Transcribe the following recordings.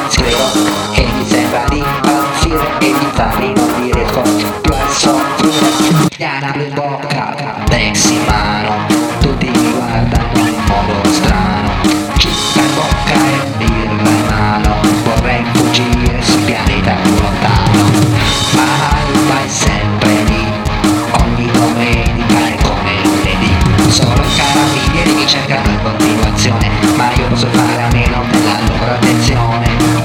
scrivo e mi sembra di impazzire e infatti non mi riesco più a soffrire. Diana in bocca, Bex in mano, tutti mi guardano in modo strano. Cicca in bocca e birra in mano, vorrei fuggire sul pianeta più lontano. Ma Alba è sempre lì, ogni domenica è come lunedì. Solo i carabinieri mi cercano in continuazione, ma io posso fare a meno della loro attenzione.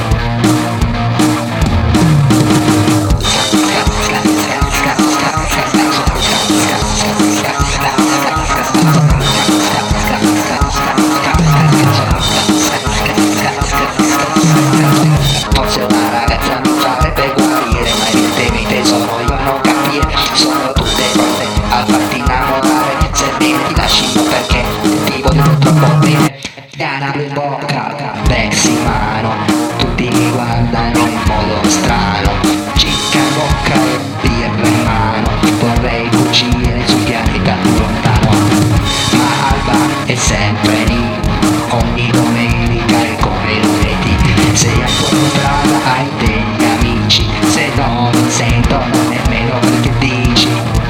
Forse una ragazza mi farebbe guarire, ma evidentemente sono io a non capire. Sono tutte cose a farti innamorare, sebbene ti lascino perché ti voglio troppo bene. Diana in bocca, Bex in mano, tutti mi guardano in modo strano. Cicca in bocca e birra in mano, vorrei fuggire sul pianeta più lontano. Ma Alba è sempre lì, ogni domenica è come lunedì. Se hai fuori strada hai degli amici, se no non sentono nemmeno quel che dici.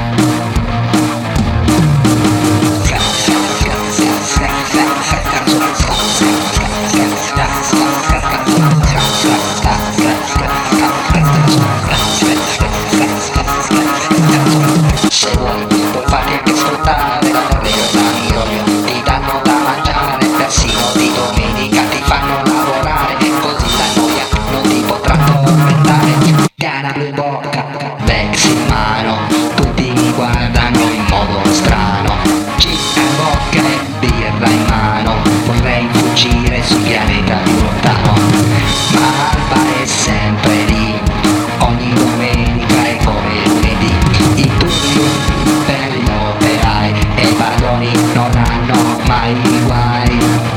Se vuoi puoi farti anche sfruttare da davvero amico mio, ti danno da mangiare, persino di domenica ti fanno lavorare, così la noia non ti potrà tormentare. Diana in bocca, Bex in mano, tutti mi guardano in modo strano. Cicca in bocca e birra in mano, vorrei fuggire sul pianeta più lontano. Ma Alba è sempre lì, ogni domenica è come lunedì. I turni per gli operai e i padroni non hanno mai guai.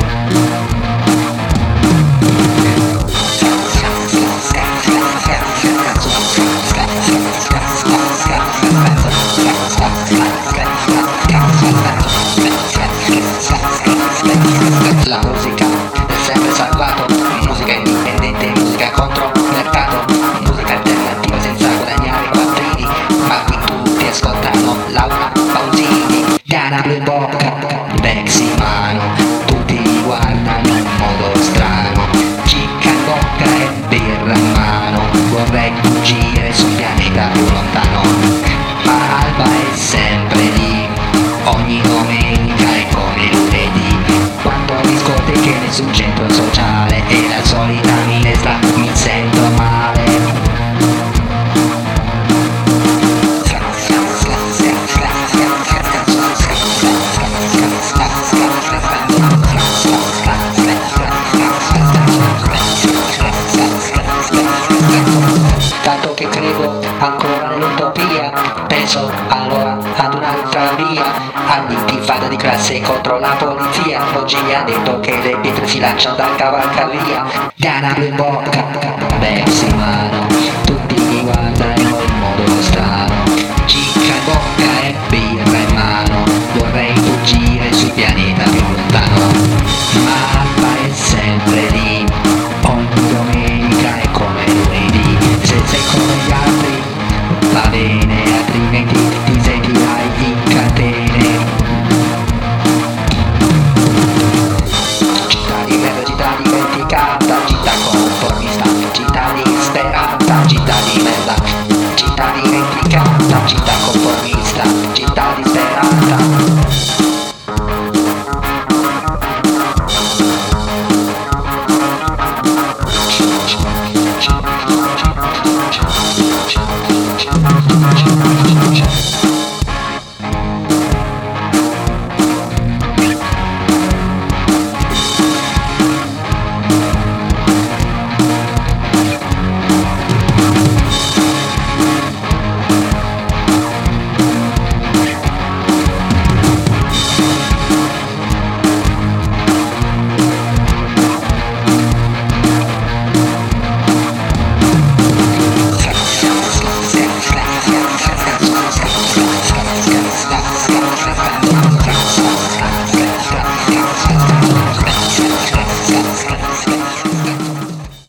La musica è sempre salvato, musica indipendente, musica contro mercato, musica alternativa senza guadagnare quattrini, ma qui tutti ascoltano Laura Pausini. Diana in bocca, Bex in mano, tutti mi guardano in modo strano. Cicca in bocca e birra in mano, vorrei fuggire sul pianeta più lontano. Ma Alba è sempre lì, ogni domenica è come lunedì. Quando discoteche nessun centro sociale e la solita minestra mi sento male. Tanto che credo ancora nell'utopia, penso allora ad un'altra via, all'intifada di classe contro la polizia. Oggi mi ha detto che le pietre si lanciano da cavalcavia. Diana in bocca, Bex in mano, tutti mi guardano in modo strano. Cicca in bocca e birra in mano, vorrei fuggire sul pianeta più lontano. Ma Alba è sempre lì, ogni domenica è come lunedì. Se sei come gli altri va bene, altrimenti ti sentirai in catene. Città di merda, città dimenticata, città conformista, città disperata, città di merda, città dimenticata, città